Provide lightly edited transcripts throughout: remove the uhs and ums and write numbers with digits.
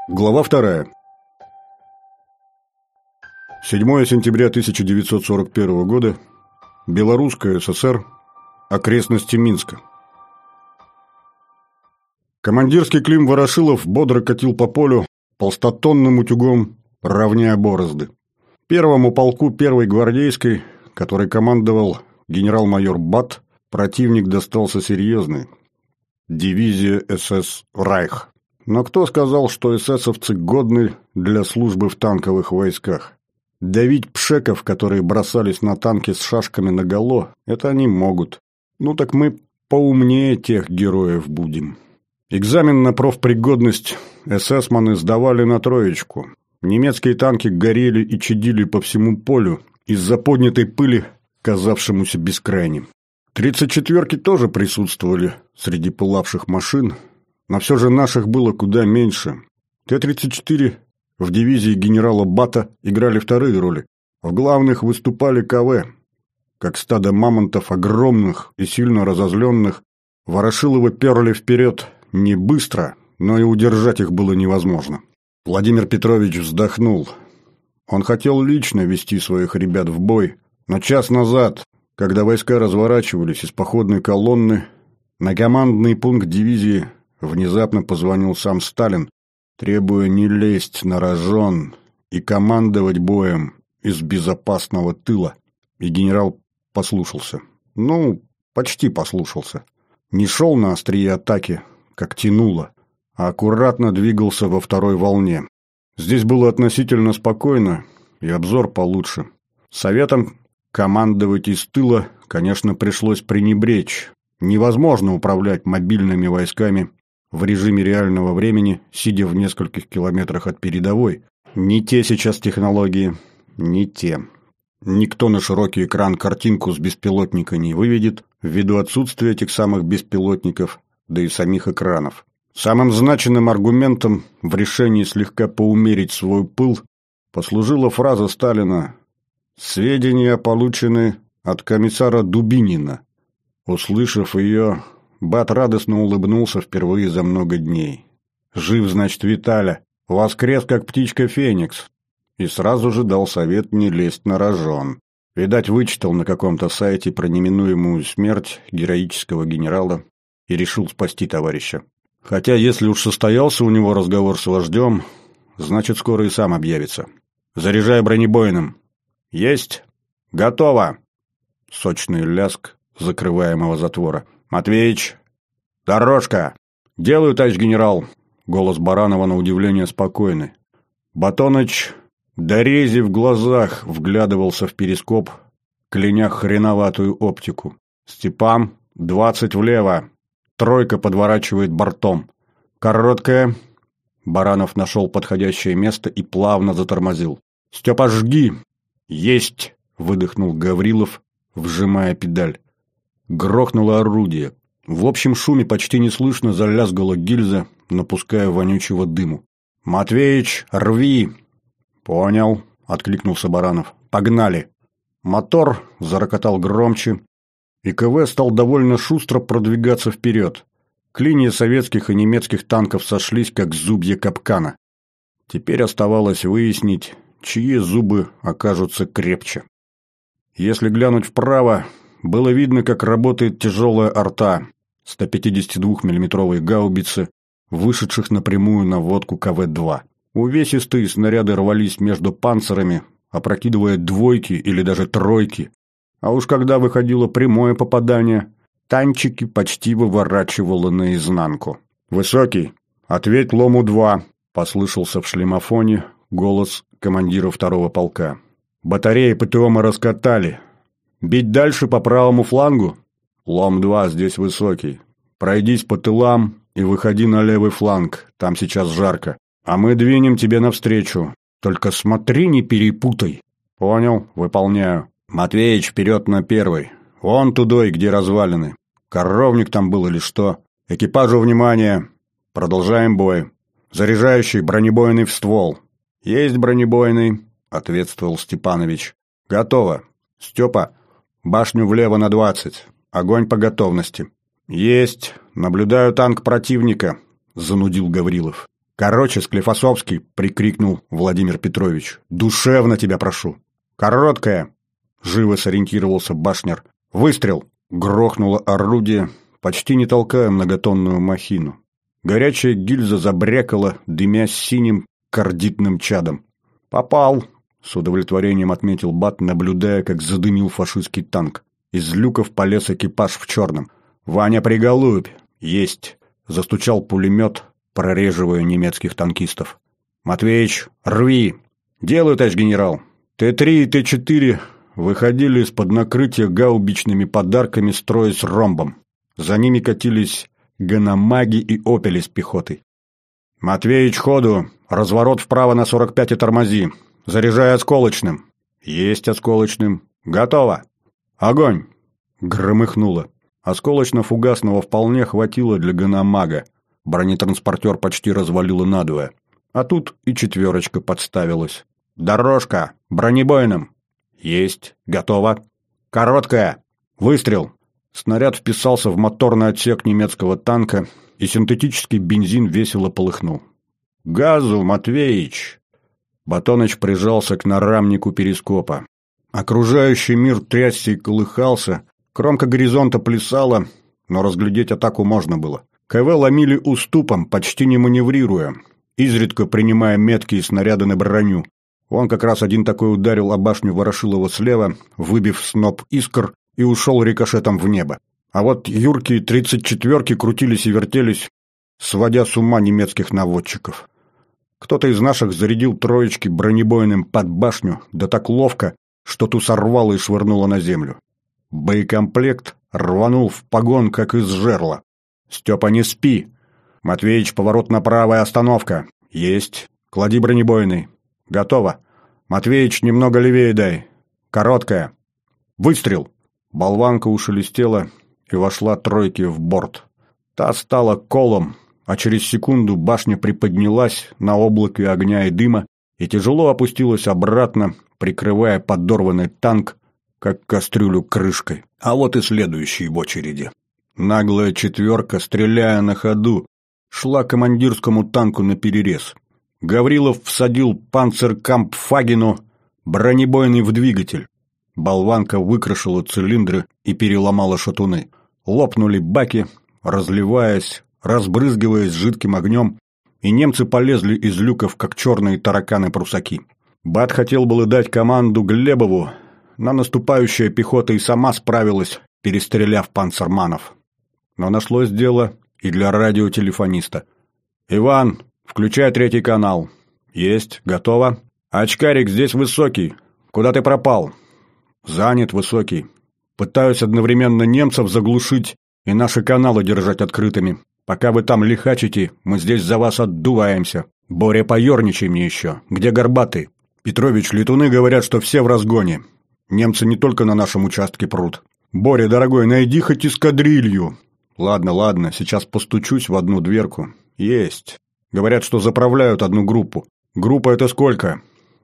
Глава 2. 7 сентября 1941 года. Белорусская ССР. Окрестности Минска. Командирский Клим Ворошилов бодро катил по полю полстотонным утюгом, равняя борозды. Первому полку 1-й гвардейской, который командовал генерал-майор Бат, противник достался серьезный. Дивизия СС «Райх». Но кто сказал, что эсэсовцы годны для службы в танковых войсках? Давить пшеков, которые бросались на танки с шашками наголо, это они могут. Ну так мы поумнее тех героев будем. Экзамен на профпригодность эсэсманы сдавали на троечку. Немецкие танки горели и чадили по всему полю из-за поднятой пыли, казавшемуся бескрайним. 34-ки тоже присутствовали среди пылавших машин, но все же наших было куда меньше. Т-34 в дивизии генерала Бата играли вторые роли. В главных выступали КВ. Как стадо мамонтов огромных и сильно разозленных, Ворошиловы перли вперед не быстро, но и удержать их было невозможно. Владимир Петрович вздохнул. Он хотел лично вести своих ребят в бой, но час назад, когда войска разворачивались из походной колонны, на командный пункт дивизии внезапно позвонил сам Сталин, требуя не лезть на рожон и командовать боем из безопасного тыла. И генерал послушался. Ну, почти послушался. Не шел на острие атаки, как тянуло, а аккуратно двигался во второй волне. Здесь было относительно спокойно и обзор получше. Советом командовать из тыла, конечно, пришлось пренебречь. Невозможно управлять мобильными войсками в режиме реального времени, сидя в нескольких километрах от передовой. Не те сейчас технологии, не те. Никто на широкий экран картинку с беспилотника не выведет, ввиду отсутствия этих самых беспилотников, да и самих экранов. Самым значимым аргументом в решении слегка поумерить свой пыл послужила фраза Сталина «Сведения получены от комиссара Дубинина». Услышав ее, Бат радостно улыбнулся впервые за много дней. «Жив, значит, Виталя, воскрес, как птичка Феникс», и сразу же дал совет не лезть на рожон. Видать, вычитал на каком-то сайте про неминуемую смерть героического генерала и решил спасти товарища. Хотя, если уж состоялся у него разговор с вождем, значит, скоро и сам объявится. «Заряжай бронебойным». «Есть! Готово!» Сочный ляск закрываемого затвора. «Матвеич! Дорожка!» «Делаю, товарищ генерал!» Голос Баранова на удивление спокойный. Батоныч, дорези в глазах, вглядывался в перископ, кляня хреноватую оптику. «Степан, 20 влево. Тройка подворачивает бортом. Короткая». Баранов нашел подходящее место и плавно затормозил. «Степа, жги!» «Есть!» — выдохнул Гаврилов, вжимая педаль. Грохнуло орудие. В общем шуме почти неслышно залязгала гильза, напуская вонючего дыму. «Матвеич, рви!» «Понял», — откликнулся Баранов. «Погнали!» Мотор зарокотал громче, и КВ стал довольно шустро продвигаться вперед. Клинья советских и немецких танков сошлись, как зубья капкана. Теперь оставалось выяснить, чьи зубы окажутся крепче. Если глянуть вправо, было видно, как работает тяжелая арта, 152 миллиметровые гаубицы, вышедших напрямую на водку КВ-2. Увесистые снаряды рвались между панцирами, опрокидывая двойки или даже тройки. А уж когда выходило прямое попадание, танчики почти выворачивало наизнанку. «Высокий, ответь Лому-2», — послышался в шлемофоне голос командира 2-го полка. «Батареи ПТО мы раскатали. Бить дальше по правому флангу?» «Лом-2 здесь высокий. Пройдись по тылам и выходи на левый фланг, там сейчас жарко. А мы двинем тебе навстречу. Только смотри, не перепутай». «Понял, выполняю». «Матвеич, вперед на 1-й. Вон тудой, где развалины. Коровник там был или что? Экипажу внимание. Продолжаем бой. Заряжающий бронебойный в ствол». «Есть бронебойный», — ответствовал Степанович. «Готово. Степа, башню влево на 20. Огонь по готовности». «Есть. Наблюдаю танк противника», — занудил Гаврилов. «Короче, Склифосовский!» — прикрикнул Владимир Петрович. «Душевно тебя прошу!» «Короткая!» — живо сориентировался Башнер. «Выстрел!» — грохнуло орудие, почти не толкая многотонную махину. Горячая гильза забрякала, дымясь синим кардитным чадом. «Попал!» — с удовлетворением отметил Бат, наблюдая, как задымил фашистский танк. Из люков полез экипаж в черном. «Ваня, приголубь!» «Есть!» — застучал пулемет, прореживая немецких танкистов. «Матвеич, рви!» «Делаю, товарищ генерал!» Т-3 и Т-4 выходили из-под накрытия гаубичными подарками, строясь ромбом. За ними катились ганамаги и опели с пехотой. «Матвеич, ходу! Разворот вправо на 45 и тормози! Заряжай осколочным!» «Есть осколочным! Готово!» «Огонь!» — громыхнуло. Осколочно-фугасного вполне хватило для ганамага. Бронетранспортер почти развалило надвое. А тут и четверочка подставилась. «Дорожка! Бронебойным!» «Есть! Готово!» «Короткая! Выстрел!» Снаряд вписался в моторный отсек немецкого танка, и синтетический бензин весело полыхнул. «Газу, Матвеич!» Батоныч прижался к нарамнику перископа. Окружающий мир трясся и колыхался, кромка горизонта плясала, но разглядеть атаку можно было. КВ ломили уступом, почти не маневрируя, изредка принимая меткие снаряды на броню. Он как раз один такой ударил о башню Ворошилова слева, выбив сноп искр, и ушел рикошетом в небо. А вот юркие 34-ки крутились и вертелись, сводя с ума немецких наводчиков. Кто-то из наших зарядил троечки бронебойным под башню, да так ловко, что ту сорвало и швырнуло на землю. Боекомплект рванул в погон, как из жерла. «Степа, не спи!» «Матвеич, поворот направо и остановка!» «Есть! Клади бронебойный!» «Готово!» «Матвеич, немного левее дай!» «Короткая!» «Выстрел!» Болванка ушелестела и вошла тройки в борт. Та стала колом, а через секунду башня приподнялась на облаке огня и дыма и тяжело опустилась обратно, прикрывая подорванный танк, как кастрюлю крышкой. А вот и следующий в очереди. Наглая четверка, стреляя на ходу, шла командирскому танку наперерез. Гаврилов всадил панцеркампфагену бронебойный в двигатель. Болванка выкрашила цилиндры и переломала шатуны. Лопнули баки, разливаясь, разбрызгиваясь жидким огнем, и немцы полезли из люков, как черные тараканы-прусаки. Бат хотел было дать команду Глебову, но наступающая пехота и сама справилась, перестреляв панцерманов. Но нашлось дело и для радиотелефониста. «Иван, включай 3-й канал». «Есть, готово». «Очкарик, здесь Высокий. Куда ты пропал?» «Занят, Высокий. Пытаюсь одновременно немцев заглушить и наши каналы держать открытыми. Пока вы там лихачите, мы здесь за вас отдуваемся. Боря, поерничай мне еще. Где Горбатый?» «Петрович, летуны говорят, что все в разгоне. Немцы не только на нашем участке прут. Боря, дорогой, найди хоть эскадрилью». «Ладно, ладно, сейчас постучусь в одну дверку». «Есть. Говорят, что заправляют одну группу». «Группа это сколько?»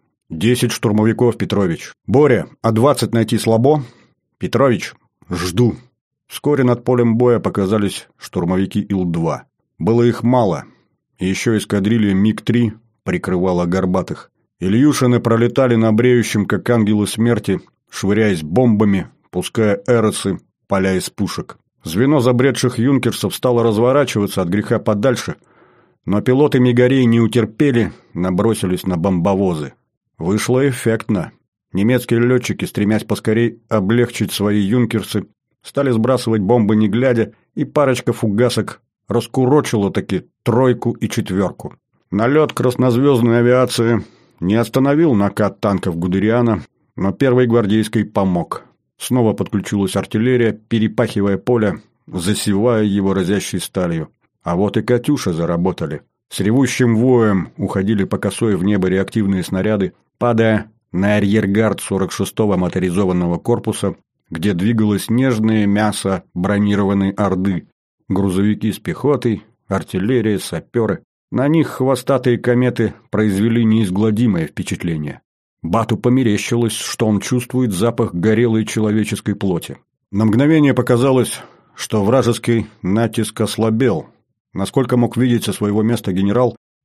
10 штурмовиков, Петрович. «Боря, а 20 найти слабо?» «Петрович, жду». Вскоре над полем боя показались штурмовики Ил-2. Было их мало. И еще эскадрилья МиГ-3 прикрывала Горбатых. Ильюшины пролетали на бреющем, как ангелы смерти, швыряясь бомбами, пуская эросы, поля из пушек. Звено забредших юнкерсов стало разворачиваться от греха подальше, но пилоты мигарей не утерпели, набросились на бомбовозы. Вышло эффектно. Немецкие летчики, стремясь поскорей облегчить свои юнкерсы, стали сбрасывать бомбы не глядя, и парочка фугасок раскурочила таки 3-ку и 4-ку. Налет краснозвездной авиации не остановил накат танков Гудериана, но 1-й гвардейской помог. Снова подключилась артиллерия, перепахивая поле, засевая его разящей сталью. А вот и «Катюши» заработали. С ревущим воем уходили по косой в небо реактивные снаряды, падая на арьергард 46-го моторизованного корпуса, где двигалось нежное мясо бронированной орды. Грузовики с пехотой, артиллерия, саперы. На них хвостатые кометы произвели неизгладимое впечатление. Бату померещилось, что он чувствует запах горелой человеческой плоти. На мгновение показалось, что вражеский натиск ослабел. Насколько мог видеть со своего места генерал,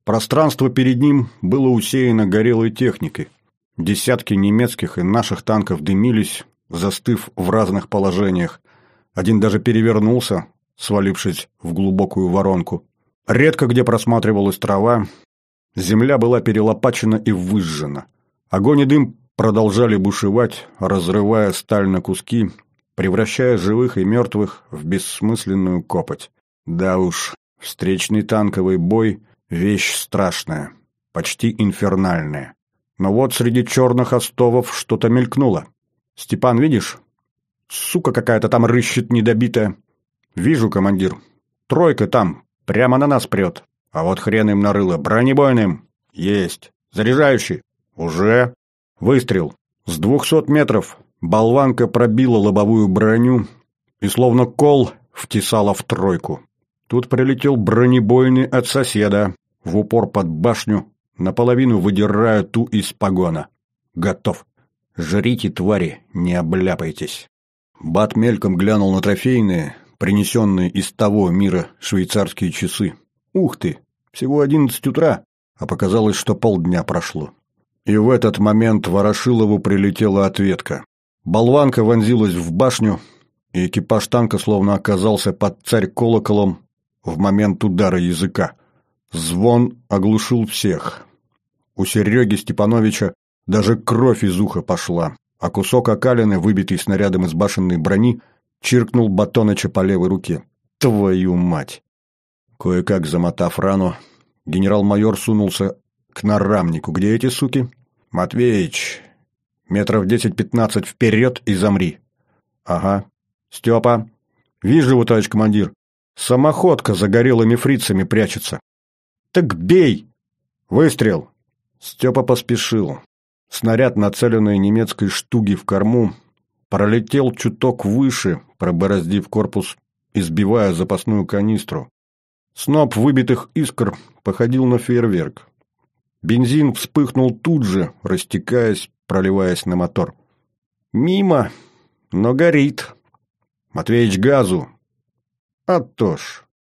Пространство перед ним было усеяно горелой техникой. Десятки немецких и наших танков дымились, застыв в разных положениях. Один даже перевернулся, свалившись в глубокую воронку. Редко где просматривалась трава. Земля была перелопачена и выжжена. Огонь и дым продолжали бушевать, разрывая сталь на куски, превращая живых и мертвых в бессмысленную копоть. Да уж, встречный танковый бой — вещь страшная, почти инфернальная. Но вот среди черных остовов что-то мелькнуло. «Степан, видишь? Сука какая-то там рыщет недобитая». «Вижу, командир. Тройка там, прямо на нас прет. А вот хрен им нарыло. Бронебойным. Есть. Заряжающий. Уже. Выстрел. С 200 метров болванка пробила лобовую броню и словно кол втесала в тройку. Тут прилетел бронебойный от соседа, в упор под башню, наполовину выдирая ту из погона. Готов. Жрите, твари, не обляпайтесь. Бат мельком глянул на трофейные, принесенные из того мира швейцарские часы. Ух ты, всего 11 утра, а показалось, что полдня прошло. И в этот момент Ворошилову прилетела ответка. Болванка вонзилась в башню, и экипаж танка словно оказался под царь-колоколом в момент удара языка. Звон оглушил всех. У Сереги Степановича даже кровь из уха пошла, а кусок окалины, выбитый снарядом из башенной брони, чиркнул Батоныча по левой руке. Твою мать! Кое-как замотав рану, генерал-майор сунулся к нарамнику. Где эти суки? Матвеич, метров 10-15 вперед и замри. Ага. Степа. Вижу его, товарищ командир. Самоходка за горелыми фрицами прячется. Так бей! Выстрел! Степа поспешил. Снаряд, нацеленный немецкой штуги в корму, пролетел чуток выше, пробороздив корпус и сбивая запасную канистру. Сноп выбитых искр походил на фейерверк. Бензин вспыхнул тут же, растекаясь, проливаясь на мотор. Мимо, но горит. Матвеич, газу. А то ж.